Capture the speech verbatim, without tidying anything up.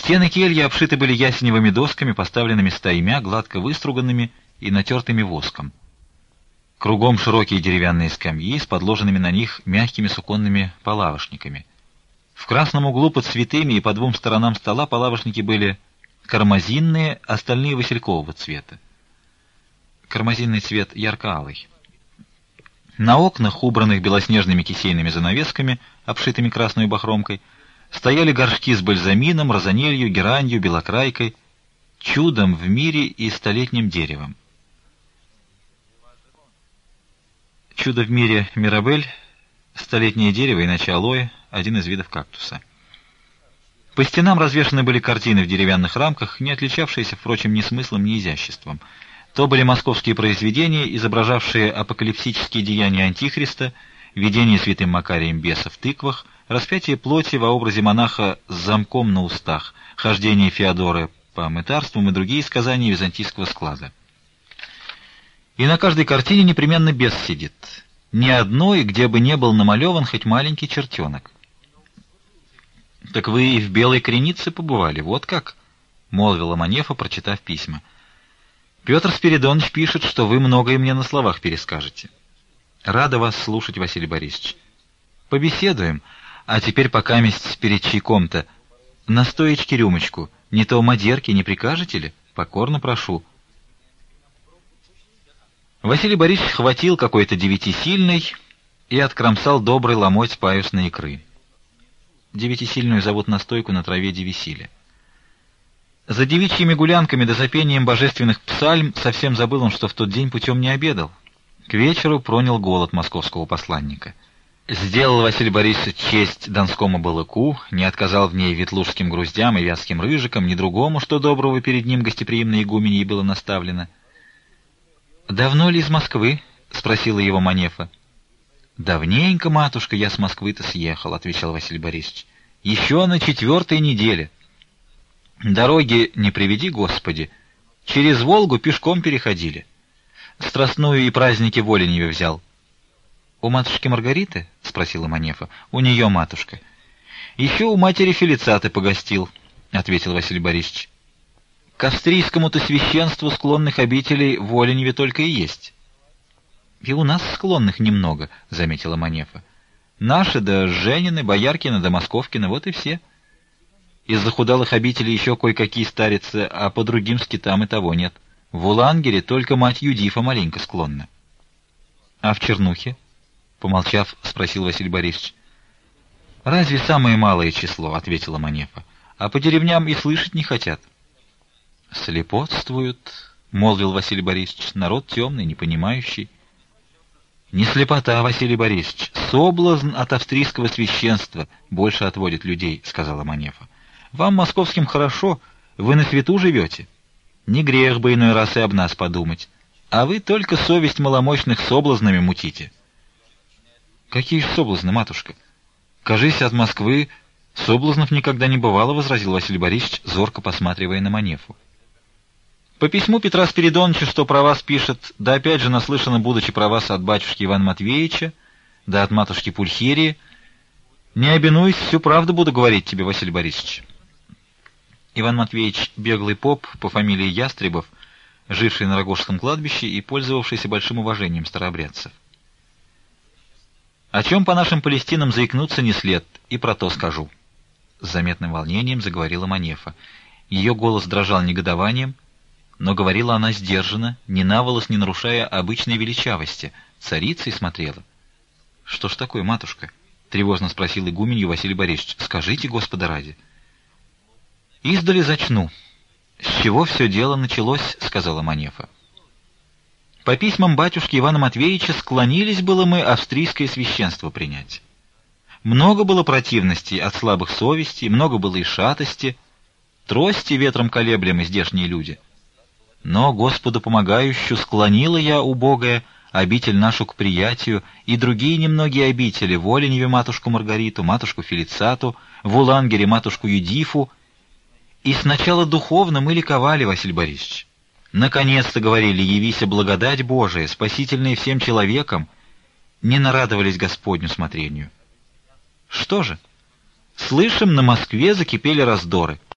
Стены кельи обшиты были ясеневыми досками, поставленными стаймя, гладко выструганными и натертыми воском. Кругом широкие деревянные скамьи с подложенными на них мягкими суконными палавошниками. В красном углу под святыми и по двум сторонам стола палавошники были кармазинные, остальные василькового цвета. Кармазинный цвет ярко-алый. На окнах, убранных белоснежными кисейными занавесками, обшитыми красной бахромкой, стояли горшки с бальзамином, розанелью, геранью, белокрайкой, чудом в мире и столетним деревом. Чудо в мире мирабель, столетнее дерево, иначе алоэ, один из видов кактуса. По стенам развешаны были картины в деревянных рамках, не отличавшиеся, впрочем, ни смыслом, ни изяществом. То были московские произведения, изображавшие апокалипсические деяния Антихриста, видение святым Макарием беса в тыквах, распятие плоти во образе монаха с замком на устах, хождение Феодоры по мытарствам и другие сказания византийского склада. И на каждой картине непременно бес сидит. Ни одной, где бы не был намалеван хоть маленький чертенок. — Так вы и в Белой Кренице побывали, вот как? — молвила Манефа, прочитав письма. — Петр Спиридонович пишет, что вы многое мне на словах перескажете. — Рада вас слушать, Василий Борисович. — Побеседуем. А теперь покаместь перед чайком-то. Настоечки рюмочку. Не то мадерки не прикажете ли? Покорно прошу. Василий Борисович хватил какой-то девятисильный и откромсал добрый ломоть паюсной икры. Девятисильную зовут настойку на траве девисиля. За девичьими гулянками да запением божественных псальм совсем забыл он, что в тот день путем не обедал. К вечеру пронял голод московского посланника. Сделал Василий Борисович честь донскому балыку, не отказал в ней ветлужским груздям и вязким рыжикам, ни другому, что доброго перед ним гостеприимной игуменьей было наставлено. «Давно ли из Москвы?» — спросила его Манефа. «Давненько, матушка, я с Москвы-то съехал», — отвечал Василий Борисович. «Еще на четвертой неделе. Дороги не приведи, Господи. Через Волгу пешком переходили. Страстную и праздники в Оленеве взял». «У матушки Маргариты?» — спросила Манефа. «У нее, матушка». «Еще у матери Фелицаты погостил», — ответил Василий Борисович. «К австрийскому-то священству склонных обителей в Оленеве только и есть». «И у нас склонных немного», — заметила Манефа. «Наши, да Женины, Бояркины, да Московкины, вот и все. Из захудалых обителей еще кое-какие старицы, а по другим скитам и того нет. В Улангере только мать Юдифа маленько склонна». «А в Чернухе?» — помолчав, спросил Василий Борисович. «Разве самое малое число?» — ответила Манефа. «А по деревням и слышать не хотят». «Слепотствуют», — молвил Василий Борисович, — «народ темный, непонимающий». «Не слепота, Василий Борисович, соблазн от австрийского священства больше отводит людей», — сказала Манефа. «Вам, московским, хорошо, вы на свету живете. Не грех бы иной раз и об нас подумать. А вы только совесть маломощных соблазнами мутите». «Какие ж соблазны, матушка? Кажись, от Москвы соблазнов никогда не бывало», — возразил Василий Борисович, зорко посматривая на Манефу. «По письму Петра Спиридоновича, что про вас пишет, да опять же наслышано, будучи про вас от батюшки Ивана Матвеевича, да от матушки Пульхерии, не обинуюсь, всю правду буду говорить тебе, Василий Борисович». Иван Матвеевич — беглый поп по фамилии Ястребов, живший на Рогожском кладбище и пользовавшийся большим уважением старообрядцев. «О чем по нашим палестинам заикнуться не след, и про то скажу», — с заметным волнением заговорила Манефа. Ее голос дрожал негодованием, но говорила она сдержанно, ни на волос не нарушая обычной величавости. Царицей смотрела. — Что ж такое, матушка? — тревожно спросил игуменью Василий Борисович. — Скажите, Господа ради. — Издали зачну. — С чего все дело началось, — сказала Манефа. — По письмам батюшки Ивана Матвеевича склонились было мы австрийское священство принять. Много было противностей от слабых совестей, много было и шатости, трости ветром колеблемы здешние люди. Но Господу помогающую склонила я, убогая, обитель нашу к приятию, и другие немногие обители, в Оленеве матушку Маргариту, матушку Фелицату, в Улангере матушку Юдифу. И сначала духовно мы ликовали, Василий Борисович. Наконец-то, говорили, явися благодать Божия, спасительная всем человекам, не нарадовались Господню смотрению. Что же? Слышим, на Москве закипели раздоры.